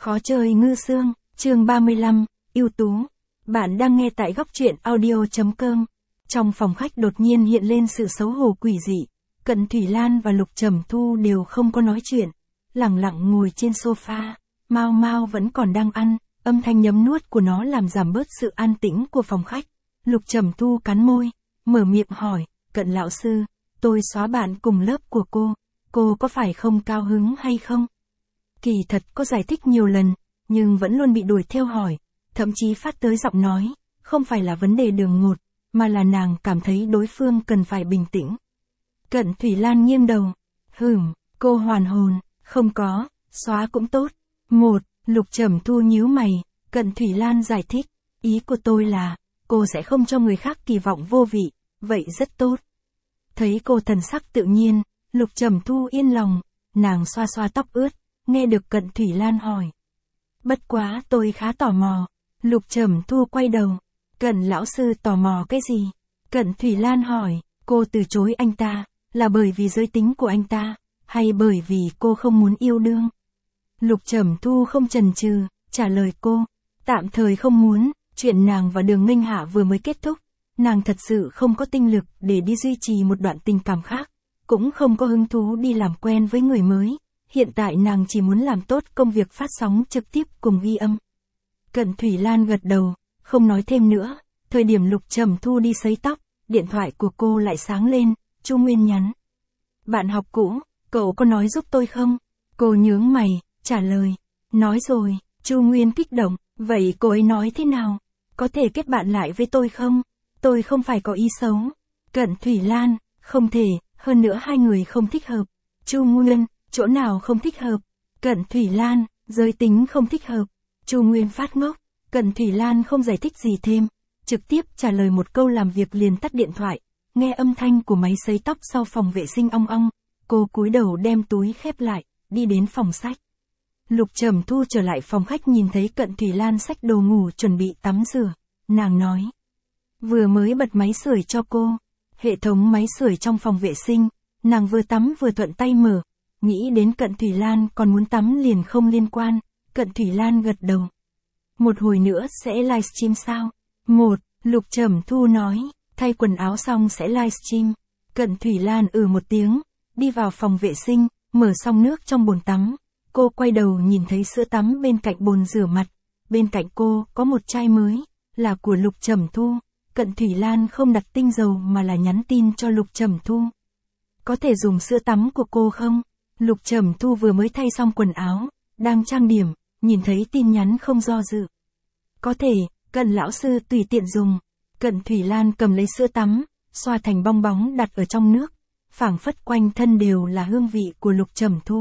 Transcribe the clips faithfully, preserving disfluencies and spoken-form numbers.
Khó chơi ngư xương, chương ba mươi lăm, ưu tú. Bạn đang nghe tại góc truyện audio chấm com. Trong phòng khách đột nhiên hiện lên sự xấu hổ quỷ dị. Cận Thủy Lan và Lục Trầm Thu đều không có nói chuyện, lẳng lặng ngồi trên sofa. Mao Mao vẫn còn đang ăn, âm thanh nhấm nuốt của nó làm giảm bớt sự an tĩnh của phòng khách. Lục Trầm Thu cắn môi, mở miệng hỏi, Cận lão sư, tôi xóa bạn cùng lớp của cô, cô có phải không cao hứng hay không? Kỳ thật có giải thích nhiều lần, nhưng vẫn luôn bị đuổi theo hỏi, thậm chí phát tới giọng nói, không phải là vấn đề đường ngột, mà là nàng cảm thấy đối phương cần phải bình tĩnh. Cận Thủy Lan nghiêng đầu, hửm, cô hoàn hồn, không có, xóa cũng tốt. Một, Lục Trầm Thu nhíu mày, Cận Thủy Lan giải thích, ý của tôi là, cô sẽ không cho người khác kỳ vọng vô vị, vậy rất tốt. Thấy cô thần sắc tự nhiên, Lục Trầm Thu yên lòng, nàng xoa xoa tóc ướt, nghe được Cận Thủy Lan hỏi. Bất quá tôi khá tò mò. Lục Trầm Thu quay đầu, Cận lão sư tò mò cái gì? Cận Thủy Lan hỏi, cô từ chối anh ta, là bởi vì giới tính của anh ta, hay bởi vì cô không muốn yêu đương? Lục Trầm Thu không chần chừ, trả lời cô, tạm thời không muốn, chuyện nàng và Đường Nghênh Hạ vừa mới kết thúc, nàng thật sự không có tinh lực để đi duy trì một đoạn tình cảm khác, cũng không có hứng thú đi làm quen với người mới, hiện tại nàng chỉ muốn làm tốt công việc phát sóng trực tiếp cùng ghi âm. Cận Thủy Lan gật đầu, không nói thêm nữa, thời điểm Lục Trầm Thu đi sấy tóc, điện thoại của cô lại sáng lên, Chu Nguyên nhắn. Bạn học cũ, cậu có nói giúp tôi không? Cô nhướng mày, trả lời, nói rồi. Chu Nguyên kích động, vậy cô ấy nói thế nào? Có thể kết bạn lại với tôi không? Tôi không phải có ý xấu. Cận Thủy Lan, không thể, hơn nữa hai người không thích hợp. Chu Nguyên, chỗ nào không thích hợp? Cận Thủy Lan, giới tính không thích hợp. Chu Nguyên phát ngốc, Cận Thủy Lan không giải thích gì thêm, trực tiếp trả lời một câu làm việc liền tắt điện thoại, nghe âm thanh của máy sấy tóc sau phòng vệ sinh ong ong, cô cúi đầu đem túi khép lại, đi đến phòng sách. Lục Trầm Thu trở lại phòng khách nhìn thấy Cận Thủy Lan xách đồ ngủ chuẩn bị tắm rửa, nàng nói. Vừa mới bật máy sưởi cho cô, hệ thống máy sưởi trong phòng vệ sinh, nàng vừa tắm vừa thuận tay mở, nghĩ đến Cận Thủy Lan còn muốn tắm liền không liên quan, Cận Thủy Lan gật đầu. Một hồi nữa sẽ livestream sao? Một, Lục Trầm Thu nói, thay quần áo xong sẽ livestream. Cận Thủy Lan ừ một tiếng, đi vào phòng vệ sinh, mở xong nước trong bồn tắm. Cô quay đầu nhìn thấy sữa tắm bên cạnh bồn rửa mặt, bên cạnh cô có một chai mới, là của Lục Trầm Thu. Cận Thủy Lan không đặt tinh dầu mà là nhắn tin cho Lục Trầm Thu. Có thể dùng sữa tắm của cô không? Lục Trầm Thu vừa mới thay xong quần áo, đang trang điểm, nhìn thấy tin nhắn không do dự. Có thể, Cận lão sư tùy tiện dùng. Cận Thủy Lan cầm lấy sữa tắm, xoa thành bong bóng đặt ở trong nước, phảng phất quanh thân đều là hương vị của Lục Trầm Thu.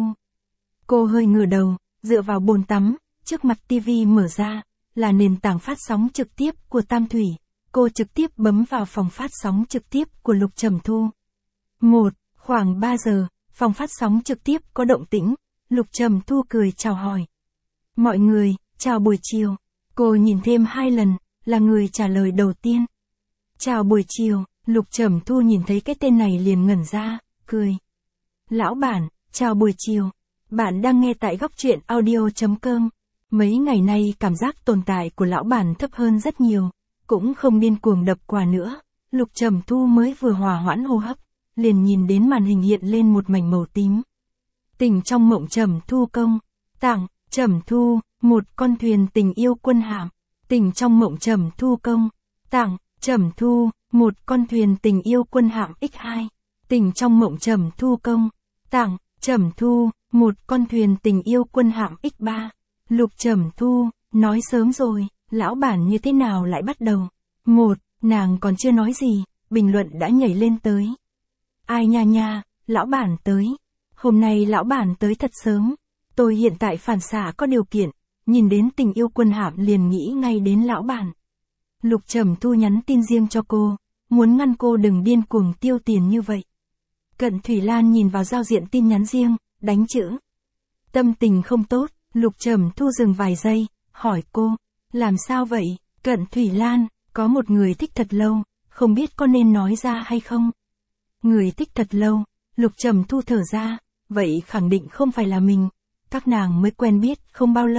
Cô hơi ngửa đầu, dựa vào bồn tắm, trước mặt tivi mở ra, là nền tảng phát sóng trực tiếp của Tam Thủy. Cô trực tiếp bấm vào phòng phát sóng trực tiếp của Lục Trầm Thu. Một, khoảng ba giờ, phòng phát sóng trực tiếp có động tĩnh, Lục Trầm Thu cười chào hỏi. Mọi người, chào buổi chiều. Cô nhìn thêm hai lần, là người trả lời đầu tiên. Chào buổi chiều, Lục Trầm Thu nhìn thấy cái tên này liền ngẩn ra, cười. Lão bản, chào buổi chiều. Bạn đang nghe tại góc truyện audio chấm com. Mấy ngày nay cảm giác tồn tại của lão bản thấp hơn rất nhiều, cũng không điên cuồng đập quà nữa. Lục Trầm Thu mới vừa hòa hoãn hô hấp, liền nhìn đến màn hình hiện lên một mảnh màu tím. Tình trong mộng Trầm Thu công, tặng, Trầm Thu, một con thuyền tình yêu quân hạm. Tình trong mộng Trầm Thu công, tặng, Trầm Thu, một con thuyền tình yêu quân hạm nhân hai. Tình trong mộng Trầm Thu công, tặng, Trầm Thu, một con thuyền tình yêu quân hạm nhân ba. Lục Trầm Thu, nói sớm rồi, lão bản như thế nào lại bắt đầu? Một, nàng còn chưa nói gì, bình luận đã nhảy lên tới. Ai nha nha, lão bản tới. Hôm nay lão bản tới thật sớm. Tôi hiện tại phản xạ có điều kiện, nhìn đến tình yêu quân hạm liền nghĩ ngay đến lão bản. Lục Trầm Thu nhắn tin riêng cho cô, muốn ngăn cô đừng điên cuồng tiêu tiền như vậy. Cận Thủy Lan nhìn vào giao diện tin nhắn riêng, đánh chữ. Tâm tình không tốt, Lục Trầm Thu dừng vài giây, hỏi cô, làm sao vậy? Cận Thủy Lan, có một người thích thật lâu, không biết có nên nói ra hay không? Người thích thật lâu, Lục Trầm Thu thở ra, vậy khẳng định không phải là mình. Các nàng mới quen biết không bao lâu,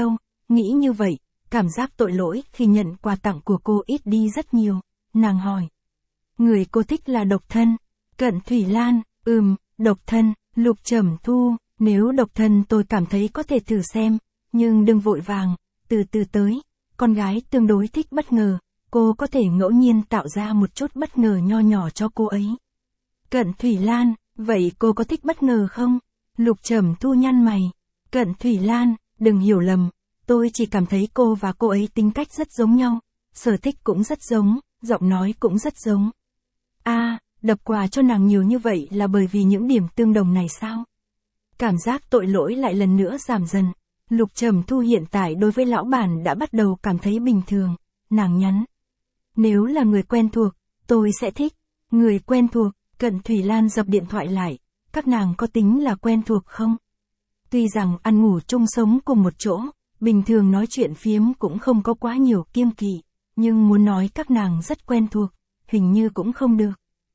Nghĩ như vậy, cảm giác tội lỗi khi nhận quà tặng của cô ít đi rất nhiều. Nàng hỏi. Người cô thích là độc thân. Cận Thủy Lan, ừm, độc thân. Lục Trầm Thu, nếu độc thân tôi cảm thấy có thể thử xem, nhưng đừng vội vàng, từ từ tới. Con gái tương đối thích bất ngờ, cô có thể ngẫu nhiên tạo ra một chút bất ngờ nho nhỏ cho cô ấy. Cận Thủy Lan, vậy cô có thích bất ngờ không? Lục Trầm Thu nhăn mày. Cận Thủy Lan, đừng hiểu lầm, tôi chỉ cảm thấy cô và cô ấy tính cách rất giống nhau, sở thích cũng rất giống, giọng nói cũng rất giống. A, à, đập quà cho nàng nhiều như vậy là bởi vì những điểm tương đồng này sao? Cảm giác tội lỗi lại lần nữa giảm dần. Lục Trầm Thu hiện tại đối với lão bản đã bắt đầu cảm thấy bình thường. Nàng nhắn. Nếu là người quen thuộc, tôi sẽ thích. Người quen thuộc, Cận Thủy Lan dập điện thoại lại. Các nàng có tính là quen thuộc không? Tuy rằng ăn ngủ chung sống cùng một chỗ, bình thường nói chuyện phiếm cũng không có quá nhiều kiêng kỵ, nhưng muốn nói các nàng rất quen thuộc, hình như cũng không được.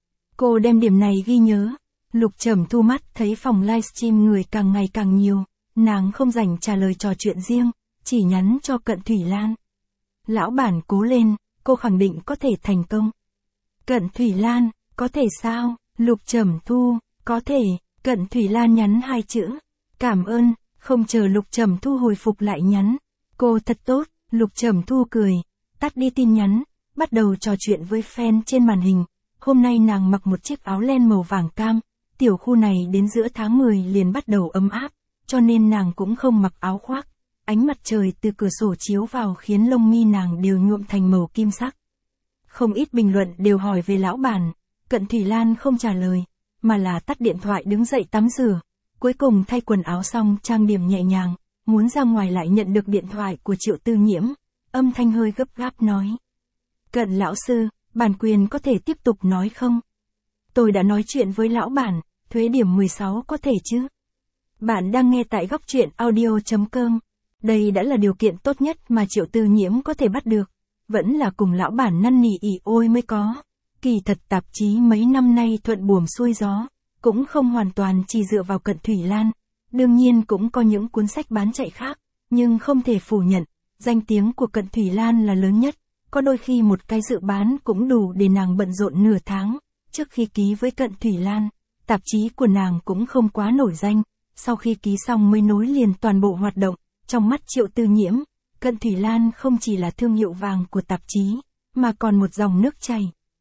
Cô đem điểm này ghi nhớ. Lục Trầm Thu mắt thấy phòng livestream người càng ngày càng nhiều, nàng không rảnh trả lời trò chuyện riêng, chỉ nhắn cho Cận Thủy Lan. Lão bản cố lên, cô khẳng định có thể thành công. Cận Thủy Lan, có thể sao? Lục Trầm Thu, có thể. Cận Thủy Lan nhắn hai chữ. Cảm ơn, không chờ Lục Trầm Thu hồi phục lại nhắn. Cô thật tốt, Lục Trầm Thu cười, tắt đi tin nhắn, bắt đầu trò chuyện với fan trên màn hình. Hôm nay nàng mặc một chiếc áo len màu vàng cam, tiểu khu này đến giữa tháng mười liền bắt đầu ấm áp, cho nên nàng cũng không mặc áo khoác. Ánh mặt trời từ cửa sổ chiếu vào khiến lông mi nàng đều nhuộm thành màu kim sắc. Không ít bình luận đều hỏi về lão bản, Cận Thủy Lan không trả lời, mà là tắt điện thoại đứng dậy tắm rửa. Cuối cùng thay quần áo xong trang điểm nhẹ nhàng, muốn ra ngoài lại nhận được điện thoại của Triệu Tư Nhiễm, âm thanh hơi gấp gáp nói. Cận lão sư, bản quyền có thể tiếp tục nói không? Tôi đã nói chuyện với lão bản, thuế điểm mười sáu có thể chứ? Bạn đang nghe tại góc truyện audio chấm com. Đây đã là điều kiện tốt nhất mà Triệu Tư Nhiễm có thể bắt được. Vẫn là cùng lão bản năn nỉ ỉ ôi mới có. Kỳ thật tạp chí mấy năm nay thuận buồm xuôi gió, cũng không hoàn toàn chỉ dựa vào Cận Thủy Lan. Đương nhiên cũng có những cuốn sách bán chạy khác, nhưng không thể phủ nhận, danh tiếng của Cận Thủy Lan là lớn nhất. Có đôi khi một cái dự bán cũng đủ để nàng bận rộn nửa tháng. Trước khi ký với Cận Thủy Lan, tạp chí của nàng cũng không quá nổi danh. Sau khi ký xong mới nối liền toàn bộ hoạt động. Trong mắt Triệu Tư Nhiễm, Cận Thủy Lan không chỉ là thương hiệu vàng của tạp chí, mà còn một dòng nước chảy.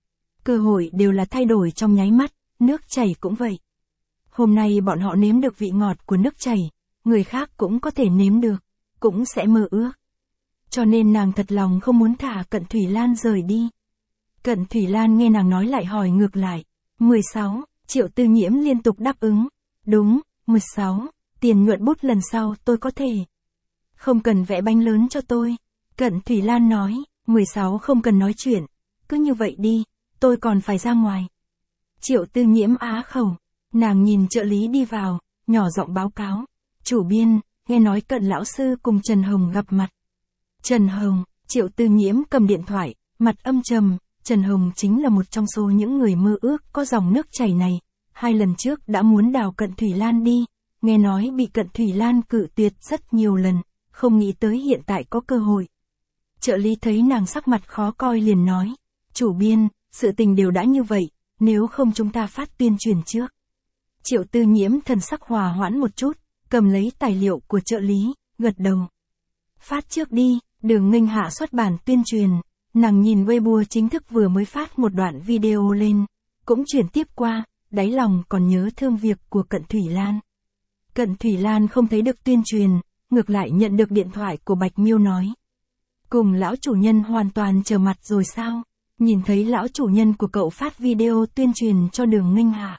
Cơ hội đều là thay đổi trong nháy mắt, nước chảy cũng vậy. Hôm nay bọn họ nếm được vị ngọt của nước chảy, người khác cũng có thể nếm được, cũng sẽ mơ ước. Cho nên nàng thật lòng không muốn thả Cận Thủy Lan rời đi. Cận Thủy Lan nghe nàng nói lại hỏi ngược lại. mười sáu, Triệu Tư Nhiễm liên tục đáp ứng. Đúng, mười sáu, tiền nhuận bút lần sau tôi có thể. Không cần vẽ bánh lớn cho tôi. Cận Thủy Lan nói, mười sáu không cần nói chuyện. Cứ như vậy đi, tôi còn phải ra ngoài. Triệu Tư Nhiễm á khẩu. Nàng nhìn trợ lý đi vào, nhỏ giọng báo cáo. Chủ biên, nghe nói Cận lão sư cùng Trần Hồng gặp mặt. Trần Hồng, Triệu Tư Nhiễm cầm điện thoại, mặt âm trầm. Trần Hồng chính là một trong số những người mơ ước có dòng nước chảy này. Hai lần trước đã muốn đào Cận Thủy Lan đi, nghe nói bị Cận Thủy Lan cự tuyệt rất nhiều lần, không nghĩ tới hiện tại có cơ hội. Trợ lý thấy nàng sắc mặt khó coi liền nói, chủ biên, sự tình đều đã như vậy, nếu không chúng ta phát tuyên truyền trước. Triệu Tư Nhiễm thần sắc hòa hoãn một chút, cầm lấy tài liệu của trợ lý, gật đầu. Phát trước đi, Đường Nghênh Hạ xuất bản tuyên truyền. Nàng nhìn Weibo chính thức vừa mới phát một đoạn video lên, cũng chuyển tiếp qua, đáy lòng còn nhớ thương việc của Cận Thủy Lan. Cận Thủy Lan không thấy được tuyên truyền, ngược lại nhận được điện thoại của Bạch Miêu nói. Cùng lão chủ nhân hoàn toàn trở mặt rồi sao? Nhìn thấy lão chủ nhân của cậu phát video tuyên truyền cho Đường Nghênh Hạ.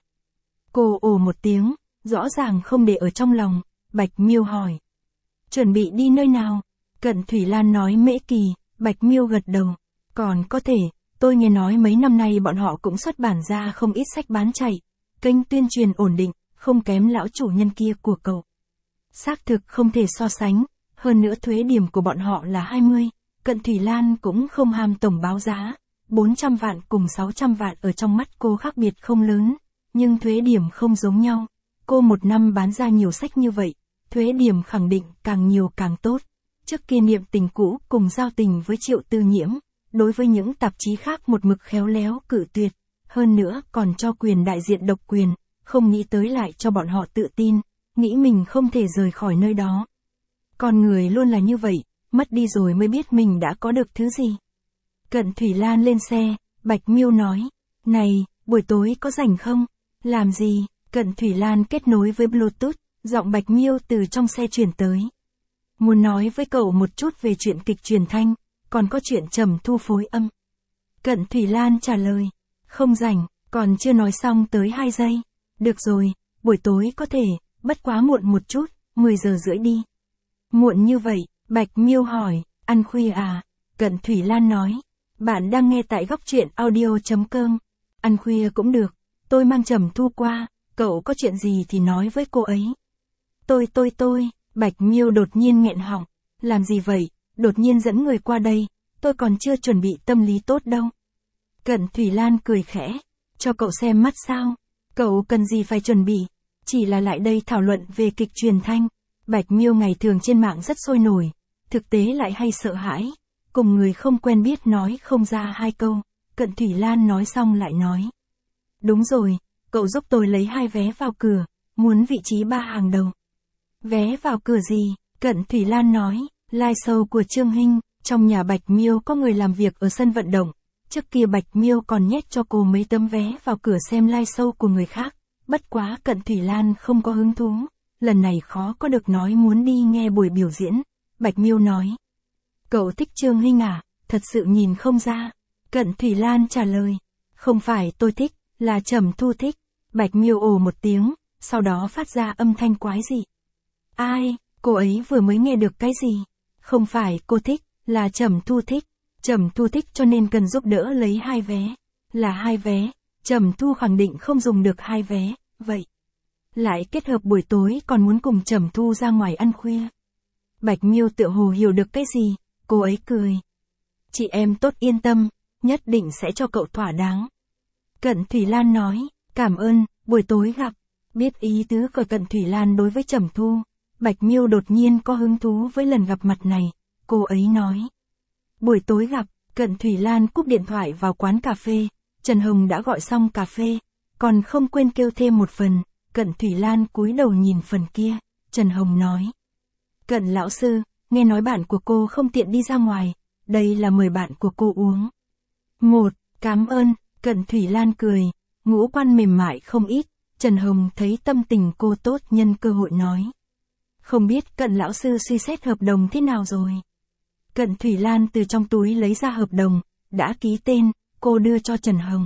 Cô ồ một tiếng, rõ ràng không để ở trong lòng, Bạch Miêu hỏi. Chuẩn bị đi nơi nào? Cận Thủy Lan nói Mễ Kỳ, Bạch Miêu gật đầu. Còn có thể, tôi nghe nói mấy năm nay bọn họ cũng xuất bản ra không ít sách bán chạy. Kênh tuyên truyền ổn định, không kém lão chủ nhân kia của cậu. Xác thực không thể so sánh, hơn nữa thuế điểm của bọn họ là hai mươi. Cận Thủy Lan cũng không ham tổng báo giá. bốn trăm vạn cùng sáu trăm vạn ở trong mắt cô khác biệt không lớn, nhưng thuế điểm không giống nhau. Cô một năm bán ra nhiều sách như vậy, thuế điểm khẳng định càng nhiều càng tốt. Trước kia niệm tình cũ cùng giao tình với Triệu Tư Nhiễm, đối với những tạp chí khác một mực khéo léo cự tuyệt, hơn nữa còn cho quyền đại diện độc quyền, không nghĩ tới lại cho bọn họ tự tin, nghĩ mình không thể rời khỏi nơi đó. Con người luôn là như vậy, mất đi rồi mới biết mình đã có được thứ gì. Cận Thủy Lan lên xe, Bạch Miêu nói, này, buổi tối có rảnh không? Làm gì? Cận Thủy Lan kết nối với Bluetooth, giọng Bạch Miêu từ trong xe truyền tới. Muốn nói với cậu một chút về chuyện kịch truyền thanh, còn có chuyện Trầm Thu phối âm. Cận Thủy Lan trả lời, không rảnh, còn chưa nói xong tới hai giây. Được rồi, buổi tối có thể, bất quá muộn một chút, mười giờ rưỡi đi. Muộn như vậy, Bạch Miêu hỏi, ăn khuya à? Cận Thủy Lan nói, bạn đang nghe tại góc truyện audio chấm com. Ăn khuya cũng được, tôi mang Trầm Thu qua, cậu có chuyện gì thì nói với cô ấy. Tôi tôi tôi, Bạch Miêu đột nhiên nghẹn họng, làm gì vậy, đột nhiên dẫn người qua đây, tôi còn chưa chuẩn bị tâm lý tốt đâu. Cận Thủy Lan cười khẽ, cho cậu xem mắt sao, cậu cần gì phải chuẩn bị, chỉ là lại đây thảo luận về kịch truyền thanh. Bạch Miêu ngày thường trên mạng rất sôi nổi, thực tế lại hay sợ hãi, cùng người không quen biết nói không ra hai câu. Cận Thủy Lan nói xong lại nói, đúng rồi, cậu giúp tôi lấy hai vé vào cửa, muốn vị trí ba hàng đầu. Vé vào cửa gì? Cận Thủy Lan nói, live show của Trương Hinh, trong nhà Bạch Miêu có người làm việc ở sân vận động, trước kia Bạch Miêu còn nhét cho cô mấy tấm vé vào cửa xem live show của người khác, bất quá Cận Thủy Lan không có hứng thú, lần này khó có được nói muốn đi nghe buổi biểu diễn. Bạch Miêu nói, cậu thích Trương Hinh à? Thật sự nhìn không ra. Cận Thủy Lan trả lời, không phải tôi thích, là Trầm Thu thích. Bạch Miêu ồ một tiếng, sau đó phát ra âm thanh quái dị. Ai, cô ấy vừa mới nghe được cái gì? Không phải cô thích, là Trầm Thu thích. Trầm Thu thích cho nên cần giúp đỡ lấy hai vé. Là hai vé, Trầm Thu khẳng định không dùng được hai vé, vậy. Lại kết hợp buổi tối còn muốn cùng Trầm Thu ra ngoài ăn khuya. Bạch Miêu tựa hồ hiểu được cái gì, cô ấy cười. Chị em tốt yên tâm, nhất định sẽ cho cậu thỏa đáng. Cận Thủy Lan nói, cảm ơn, buổi tối gặp. Biết ý tứ của Cận Thủy Lan đối với Trầm Thu, Bạch Miêu đột nhiên có hứng thú với lần gặp mặt này, cô ấy nói. Buổi tối gặp, Cận Thủy Lan cúp điện thoại vào quán cà phê, Trần Hồng đã gọi xong cà phê, còn không quên kêu thêm một phần. Cận Thủy Lan cúi đầu nhìn phần kia, Trần Hồng nói. Cận lão sư, nghe nói bạn của cô không tiện đi ra ngoài, đây là mời bạn của cô uống. Một, cảm ơn, Cận Thủy Lan cười, ngũ quan mềm mại không ít, Trần Hồng thấy tâm tình cô tốt nhân cơ hội nói. Không biết Cận lão sư suy xét hợp đồng thế nào rồi? Cận Thủy Lan từ trong túi lấy ra hợp đồng, đã ký tên, cô đưa cho Trần Hồng.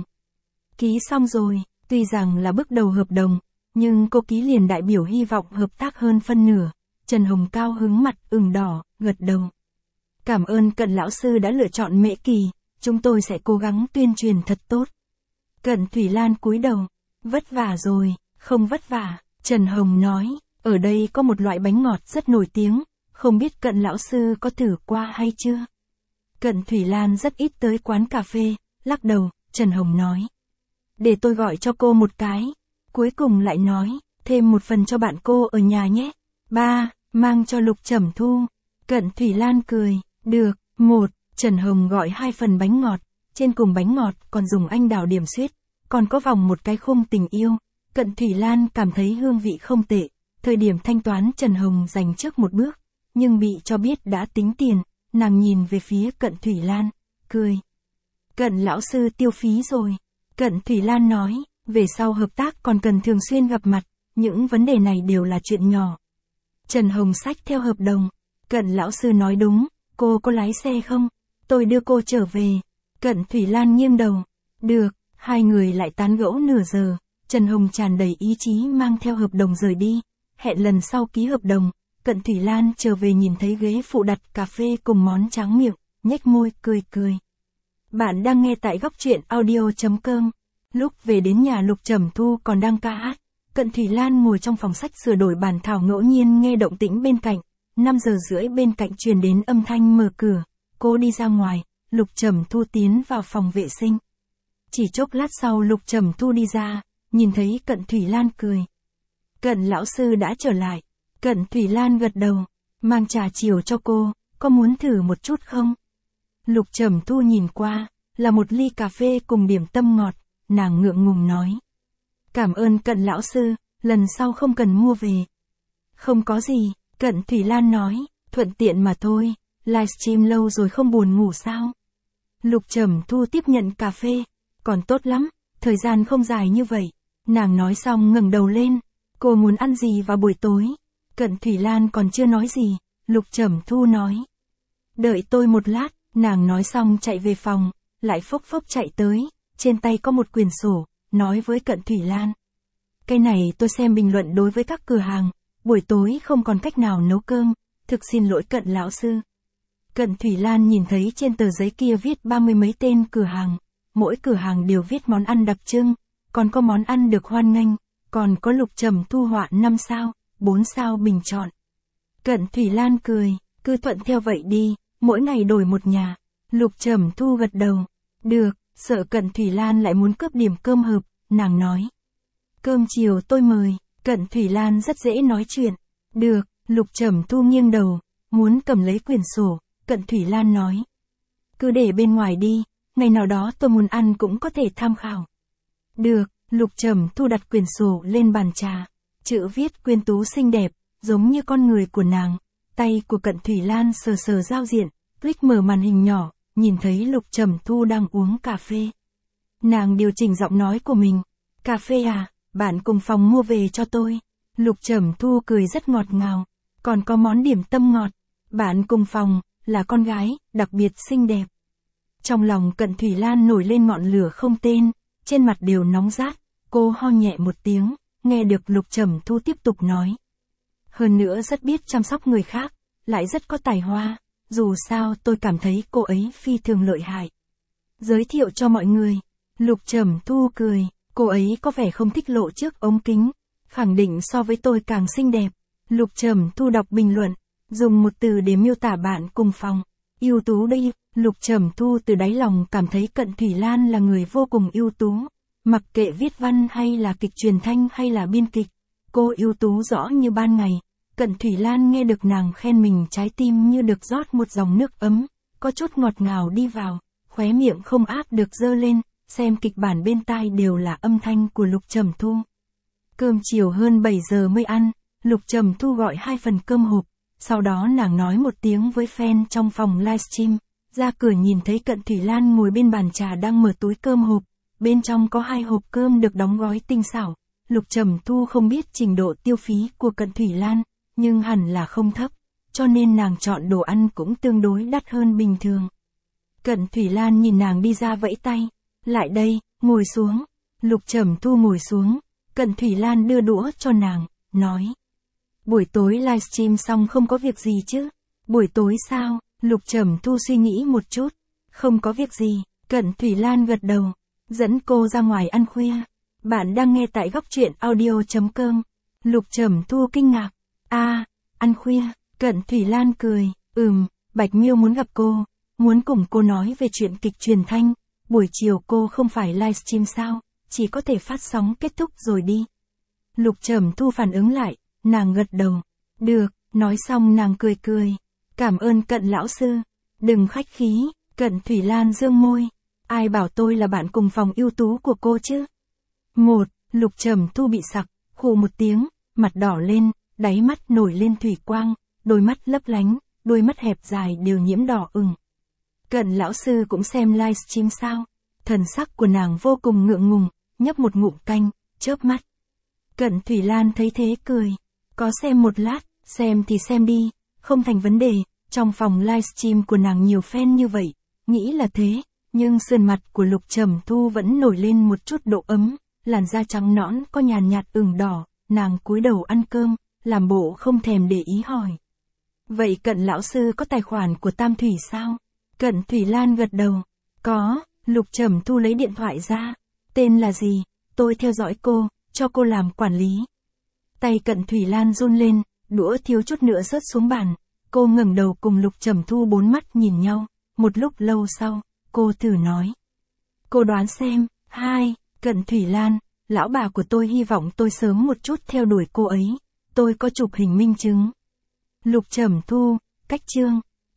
Ký xong rồi, tuy rằng là bước đầu hợp đồng, nhưng cô ký liền đại biểu hy vọng hợp tác hơn phân nửa. Trần Hồng cao hứng mặt ửng đỏ, gật đầu. Cảm ơn Cận lão sư đã lựa chọn Mễ Kỳ, chúng tôi sẽ cố gắng tuyên truyền thật tốt. Cận Thủy Lan cúi đầu, vất vả rồi, không vất vả, Trần Hồng nói, ở đây có một loại bánh ngọt rất nổi tiếng, không biết Cận lão sư có thử qua hay chưa? Cận Thủy Lan rất ít tới quán cà phê, lắc đầu, Trần Hồng nói. Để tôi gọi cho cô một cái, cuối cùng lại nói, thêm một phần cho bạn cô ở nhà nhé. Ba, mang cho Lục Trầm Thu. Cận Thủy Lan cười, được, một, Trần Hồng gọi hai phần bánh ngọt, trên cùng bánh ngọt còn dùng anh đào điểm xuyết, còn có vòng một cái khung tình yêu. Cận Thủy Lan cảm thấy hương vị không tệ, thời điểm thanh toán Trần Hồng giành trước một bước, nhưng bị cho biết đã tính tiền, nàng nhìn về phía Cận Thủy Lan, cười. Cận lão sư tiêu phí rồi. Cận Thủy Lan nói, về sau hợp tác còn cần thường xuyên gặp mặt, những vấn đề này đều là chuyện nhỏ. Trần Hồng xách theo hợp đồng. Cận lão sư nói đúng, cô có lái xe không? Tôi đưa cô trở về. Cận Thủy Lan nghiêng đầu. Được, hai người lại tán gẫu nửa giờ. Trần Hồng tràn đầy ý chí mang theo hợp đồng rời đi. Hẹn lần sau ký hợp đồng. Cận Thủy Lan trở về nhìn thấy ghế phụ đặt cà phê cùng món tráng miệng, nhếch môi cười cười. Bạn đang nghe tại góc truyện audio chấm com. Lúc về đến nhà Lục Trầm Thu còn đang ca hát. Cận Thủy Lan ngồi trong phòng sách sửa đổi bản thảo ngẫu nhiên nghe động tĩnh bên cạnh. năm giờ rưỡi bên cạnh truyền đến âm thanh mở cửa. Cô đi ra ngoài, Lục Trầm Thu tiến vào phòng vệ sinh. Chỉ chốc lát sau Lục Trầm Thu đi ra, nhìn thấy Cận Thủy Lan cười. Cận lão sư đã trở lại. Cận Thủy Lan gật đầu, mang trà chiều cho cô. có muốn thử một chút không? Lục Trầm Thu nhìn qua, là một ly cà phê cùng điểm tâm ngọt, nàng ngượng ngùng nói. Cảm ơn Cận lão sư, lần sau không cần mua về. Không có gì, Cận Thủy Lan nói, thuận tiện mà thôi, livestream lâu rồi không buồn ngủ sao? Lục Trầm Thu tiếp nhận cà phê, còn tốt lắm, thời gian không dài như vậy. Nàng nói xong ngẩng đầu lên, cô muốn ăn gì vào buổi tối? Cận Thủy Lan còn chưa nói gì, Lục Trầm Thu nói. Đợi tôi một lát, nàng nói xong chạy về phòng, lại phốc phốc chạy tới, trên tay có một quyển sổ, nói với Cận Thủy Lan. Cái này tôi xem bình luận đối với các cửa hàng, buổi tối không còn cách nào nấu cơm, thực xin lỗi Cận lão sư. Cận Thủy Lan nhìn thấy trên tờ giấy kia viết ba mươi mấy tên cửa hàng, mỗi cửa hàng đều viết món ăn đặc trưng, còn có món ăn được hoan nghênh, còn có Lục Trầm Thu họa năm sao, bốn sao bình chọn. Cận Thủy Lan cười, cứ thuận theo vậy đi, mỗi ngày đổi một nhà. Lục Trầm Thu gật đầu. Được, sợ Cận Thủy Lan lại muốn cướp điểm cơm hộp, nàng nói. Cơm chiều tôi mời, Cận Thủy Lan rất dễ nói chuyện. Được, Lục Trầm Thu nghiêng đầu, muốn cầm lấy quyển sổ, Cận Thủy Lan nói. Cứ để bên ngoài đi, ngày nào đó tôi muốn ăn cũng có thể tham khảo. Được, Lục Trầm Thu đặt quyển sổ lên bàn trà, chữ viết quyến tú xinh đẹp, giống như con người của nàng. Tay của Cận Thủy Lan sờ sờ giao diện, click mở màn hình nhỏ, nhìn thấy Lục Trầm Thu đang uống cà phê. Nàng điều chỉnh giọng nói của mình. Cà phê à, bạn cùng phòng mua về cho tôi. Lục Trầm Thu cười rất ngọt ngào. Còn có món điểm tâm ngọt. Bạn cùng phòng, là con gái, đặc biệt xinh đẹp. Trong lòng Cận Thủy Lan nổi lên ngọn lửa không tên, trên mặt đều nóng rát. Cô ho nhẹ một tiếng, nghe được Lục Trầm Thu tiếp tục nói. Hơn nữa rất biết chăm sóc người khác, lại rất có tài hoa. Dù sao tôi cảm thấy cô ấy phi thường lợi hại. Giới thiệu cho mọi người. Lục Trầm Thu cười, cô ấy có vẻ không thích lộ trước ống kính, khẳng định so với tôi càng xinh đẹp. Lục Trầm Thu đọc bình luận, dùng một từ để miêu tả bạn cùng phòng. Ưu tú đây. Lục Trầm Thu từ đáy lòng cảm thấy Cận Thủy Lan là người vô cùng ưu tú. Mặc kệ viết văn hay là kịch truyền thanh hay là biên kịch, cô ưu tú rõ như ban ngày. Cận Thủy Lan nghe được nàng khen mình, trái tim như được rót một dòng nước ấm, có chút ngọt ngào đi vào, khóe miệng không áp được dơ lên, xem kịch bản bên tai đều là âm thanh của Lục Trầm Thu. Cơm chiều hơn bảy giờ mới ăn, Lục Trầm Thu gọi hai phần cơm hộp, sau đó nàng nói một tiếng với fan trong phòng livestream, ra cửa nhìn thấy Cận Thủy Lan ngồi bên bàn trà đang mở túi cơm hộp, bên trong có hai hộp cơm được đóng gói tinh xảo. Lục Trầm Thu không biết trình độ tiêu phí của Cận Thủy Lan, nhưng hẳn là không thấp, cho nên nàng chọn đồ ăn cũng tương đối đắt hơn bình thường. Cận Thủy Lan nhìn nàng đi ra vẫy tay, lại đây, ngồi xuống. Lục Trầm Thu ngồi xuống, Cận Thủy Lan đưa đũa cho nàng, nói. Buổi tối livestream xong không có việc gì chứ? Buổi tối sao? Lục Trầm Thu suy nghĩ một chút, không có việc gì. Cận Thủy Lan gật đầu, dẫn cô ra ngoài ăn khuya. Bạn đang nghe tại góc truyện audio chấm com. Lục Trầm Thu kinh ngạc. A, à, ăn khuya. Cận Thủy Lan cười, ừm, Bạch Miêu muốn gặp cô, muốn cùng cô nói về chuyện kịch truyền thanh. Buổi chiều cô không phải livestream sao, chỉ có thể phát sóng kết thúc rồi đi. Lục Trầm Thu phản ứng lại, nàng gật đầu. Được, nói xong nàng cười cười. Cảm ơn Cận lão sư. Đừng khách khí. Cận Thủy Lan dương môi. Ai bảo tôi là bạn cùng phòng ưu tú của cô chứ? Một, Lục Trầm Thu bị sặc, khụ một tiếng, mặt đỏ lên, đáy mắt nổi lên thủy quang, đôi mắt lấp lánh, đôi mắt hẹp dài đều nhiễm đỏ ửng. Cận lão sư cũng xem livestream sao? Thần sắc của nàng vô cùng ngượng ngùng, nhấp một ngụm canh, chớp mắt. Cận Thủy Lan thấy thế cười. Có xem một lát, xem thì xem đi, không thành vấn đề. Trong phòng livestream của nàng nhiều fan như vậy, nghĩ là thế, nhưng sườn mặt của Lục Trầm Thu vẫn nổi lên một chút độ ấm, làn da trắng nõn có nhàn nhạt ửng đỏ, nàng cúi đầu ăn cơm, làm bộ không thèm để ý hỏi. Vậy Cận lão sư có tài khoản của Tam Thủy sao? Cận Thủy Lan gật đầu. Có. Lục Trầm Thu lấy điện thoại ra. Tên là gì? Tôi theo dõi cô, cho cô làm quản lý. Tay Cận Thủy Lan run lên, đũa thiếu chút nữa rớt xuống bàn. Cô ngẩng đầu cùng Lục Trầm Thu bốn mắt nhìn nhau, một lúc lâu sau, cô thử nói. Cô đoán xem. Hai. Cận Thủy Lan, lão bà của tôi hy vọng tôi sớm một chút theo đuổi cô ấy. Tôi có chụp hình minh chứng. Lục Trầm Thu, cách chương.